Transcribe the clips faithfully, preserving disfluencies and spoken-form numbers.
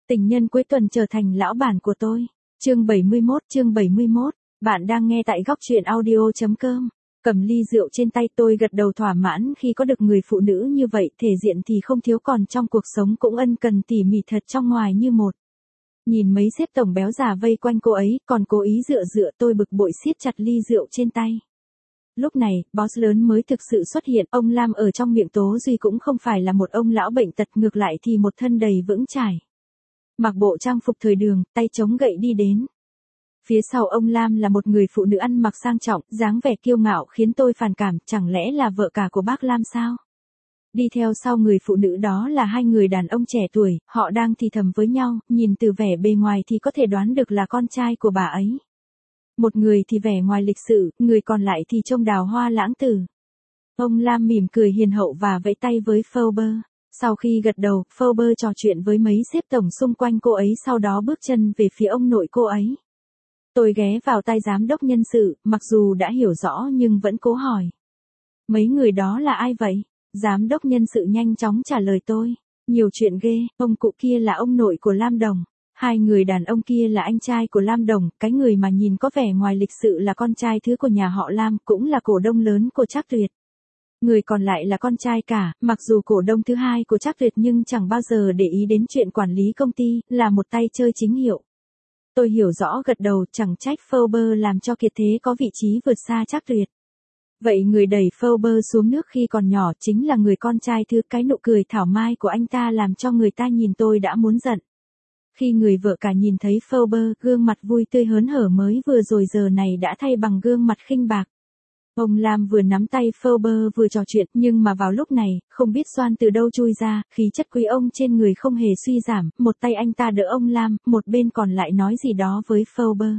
Tình nhân cuối tuần trở thành lão bản của tôi. Chương bảy mươi mốt, chương bảy mươi mốt. Bạn đang nghe tại góc truyện audio chấm com. Cầm ly rượu trên tay, tôi gật đầu thỏa mãn khi có được người phụ nữ như vậy, thể diện thì không thiếu, còn trong cuộc sống cũng ân cần tỉ mỉ thật trong ngoài như một. Nhìn mấy sếp tổng béo già vây quanh cô ấy, còn cố ý dựa dựa, tôi bực bội siết chặt ly rượu trên tay. Lúc này, boss lớn mới thực sự xuất hiện, ông Lam ở trong miệng Tố Duy cũng không phải là một ông lão bệnh tật, ngược lại thì một thân đầy vững chãi. Mặc bộ trang phục thời đường, tay chống gậy đi đến. Phía sau ông Lam là một người phụ nữ ăn mặc sang trọng, dáng vẻ kiêu ngạo khiến tôi phản cảm, chẳng lẽ là vợ cả của bác Lam sao? Đi theo sau người phụ nữ đó là hai người đàn ông trẻ tuổi, họ đang thì thầm với nhau, nhìn từ vẻ bề ngoài thì có thể đoán được là con trai của bà ấy. Một người thì vẻ ngoài lịch sự, người còn lại thì trông đào hoa lãng tử. Ông Lam mỉm cười hiền hậu và vẫy tay với Forbes. Sau khi gật đầu, Forbes trò chuyện với mấy sếp tổng xung quanh cô ấy, sau đó bước chân về phía ông nội cô ấy. Tôi ghé vào tai giám đốc nhân sự, mặc dù đã hiểu rõ nhưng vẫn cố hỏi. Mấy người đó là ai vậy? Giám đốc nhân sự nhanh chóng trả lời tôi. Nhiều chuyện ghê, ông cụ kia là ông nội của Lam Đồng. Hai người đàn ông kia là anh trai của Lam Đồng, cái người mà nhìn có vẻ ngoài lịch sự là con trai thứ của nhà họ Lam, cũng là cổ đông lớn của Trác Tuyệt. Người còn lại là con trai cả, mặc dù cổ đông thứ hai của Trác Tuyệt nhưng chẳng bao giờ để ý đến chuyện quản lý công ty, là một tay chơi chính hiệu. Tôi hiểu rõ gật đầu, chẳng trách Forbes làm cho Kiệt Thế có vị trí vượt xa Trác Tuyệt. Vậy người đẩy Forbes xuống nước khi còn nhỏ chính là người con trai thứ, cái nụ cười thảo mai của anh ta làm cho người ta nhìn tôi đã muốn giận. Khi người vợ cả nhìn thấy Forbes, gương mặt vui tươi hớn hở mới vừa rồi giờ này đã thay bằng gương mặt khinh bạc. Ông Lam vừa nắm tay Forbes vừa trò chuyện, nhưng mà vào lúc này, không biết xoan từ đâu chui ra, khí chất quý ông trên người không hề suy giảm, một tay anh ta đỡ ông Lam, một bên còn lại nói gì đó với Forbes.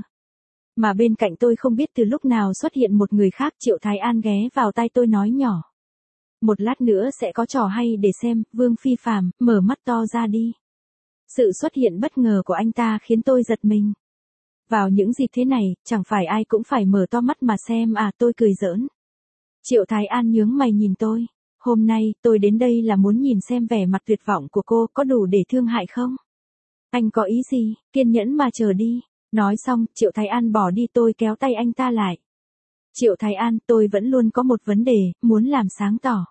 Mà bên cạnh tôi không biết từ lúc nào xuất hiện một người khác, Triệu Thái An ghé vào tai tôi nói nhỏ. Một lát nữa sẽ có trò hay để xem, Vương Phi Phàm, mở mắt to ra đi. Sự xuất hiện bất ngờ của anh ta khiến tôi giật mình. Vào những dịp thế này, chẳng phải ai cũng phải mở to mắt mà xem à, tôi cười giỡn. Triệu Thái An nhướng mày nhìn tôi. Hôm nay, tôi đến đây là muốn nhìn xem vẻ mặt tuyệt vọng của cô có đủ để thương hại không? Anh có ý gì, kiên nhẫn mà chờ đi. Nói xong, Triệu Thái An bỏ đi, tôi kéo tay anh ta lại. Triệu Thái An, tôi vẫn luôn có một vấn đề, muốn làm sáng tỏ.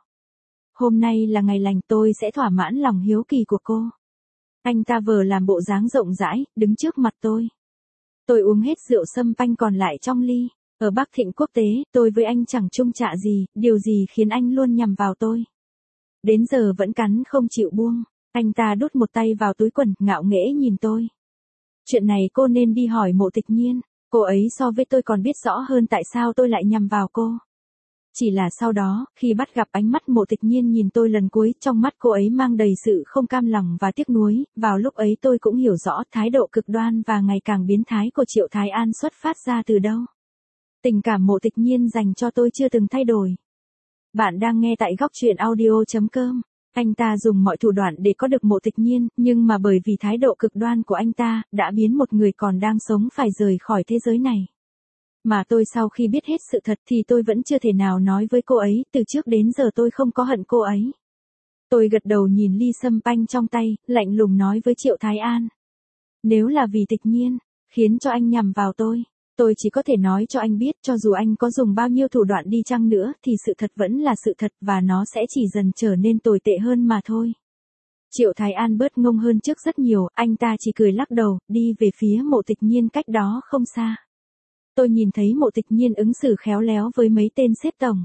Hôm nay là ngày lành, tôi sẽ thỏa mãn lòng hiếu kỳ của cô. Anh ta vờ làm bộ dáng rộng rãi, đứng trước mặt tôi. Tôi uống hết rượu sâm panh còn lại trong ly. Ở Bắc Thịnh Quốc tế, tôi với anh chẳng chung chạ gì, điều gì khiến anh luôn nhằm vào tôi. Đến giờ vẫn cắn không chịu buông. Anh ta đút một tay vào túi quần, ngạo nghễ nhìn tôi. Chuyện này cô nên đi hỏi Mộ Tịch Nhiên. Cô ấy so với tôi còn biết rõ hơn tại sao tôi lại nhằm vào cô. Chỉ là sau đó, khi bắt gặp ánh mắt Mộ Tịch Nhiên nhìn tôi lần cuối, trong mắt cô ấy mang đầy sự không cam lòng và tiếc nuối, vào lúc ấy tôi cũng hiểu rõ thái độ cực đoan và ngày càng biến thái của Triệu Thái An xuất phát ra từ đâu. Tình cảm Mộ Tịch Nhiên dành cho tôi chưa từng thay đổi. Bạn đang nghe tại góc truyện audio chấm com. Anh ta dùng mọi thủ đoạn để có được Mộ Tịch Nhiên, nhưng mà bởi vì thái độ cực đoan của anh ta, đã biến một người còn đang sống phải rời khỏi thế giới này. Mà tôi sau khi biết hết sự thật thì tôi vẫn chưa thể nào nói với cô ấy, từ trước đến giờ tôi không có hận cô ấy. Tôi gật đầu nhìn ly sâm panh trong tay, lạnh lùng nói với Triệu Thái An. Nếu là vì Tịch Nhiên, khiến cho anh nhằm vào tôi, tôi chỉ có thể nói cho anh biết, cho dù anh có dùng bao nhiêu thủ đoạn đi chăng nữa thì sự thật vẫn là sự thật và nó sẽ chỉ dần trở nên tồi tệ hơn mà thôi. Triệu Thái An bớt ngông hơn trước rất nhiều, anh ta chỉ cười lắc đầu, đi về phía Mộ Tịch Nhiên cách đó không xa. Tôi nhìn thấy Mộ Tịch Nhiên ứng xử khéo léo với mấy tên sếp tổng.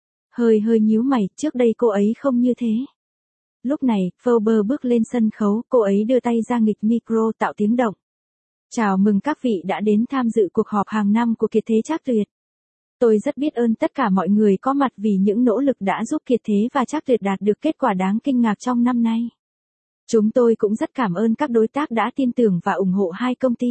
Hơi hơi nhíu mày, trước đây cô ấy không như thế. Lúc này, Forbes bước lên sân khấu, cô ấy đưa tay ra nghịch micro tạo tiếng động. Chào mừng các vị đã đến tham dự cuộc họp hàng năm của Kiệt Thế Trác Tuyệt. Tôi rất biết ơn tất cả mọi người có mặt vì những nỗ lực đã giúp Kiệt Thế và Trác Tuyệt đạt được kết quả đáng kinh ngạc trong năm nay. Chúng tôi cũng rất cảm ơn các đối tác đã tin tưởng và ủng hộ hai công ty.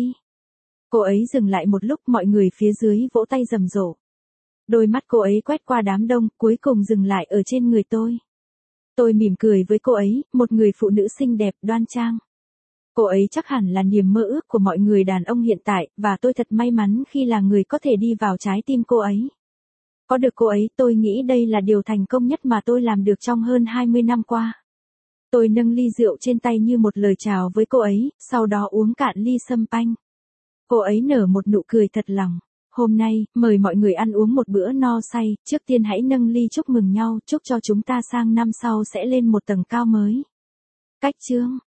Cô ấy dừng lại một lúc, mọi người phía dưới vỗ tay rầm rộ. Đôi mắt cô ấy quét qua đám đông, cuối cùng dừng lại ở trên người tôi. Tôi mỉm cười với cô ấy, một người phụ nữ xinh đẹp, đoan trang. Cô ấy chắc hẳn là niềm mơ ước của mọi người đàn ông hiện tại, và tôi thật may mắn khi là người có thể đi vào trái tim cô ấy. Có được cô ấy, tôi nghĩ đây là điều thành công nhất mà tôi làm được trong hơn hai mươi năm qua. Tôi nâng ly rượu trên tay như một lời chào với cô ấy, sau đó uống cạn ly sâm panh. Cô ấy nở một nụ cười thật lòng. Hôm nay, mời mọi người ăn uống một bữa no say, trước tiên hãy nâng ly chúc mừng nhau, chúc cho chúng ta sang năm sau sẽ lên một tầng cao mới. Cách chương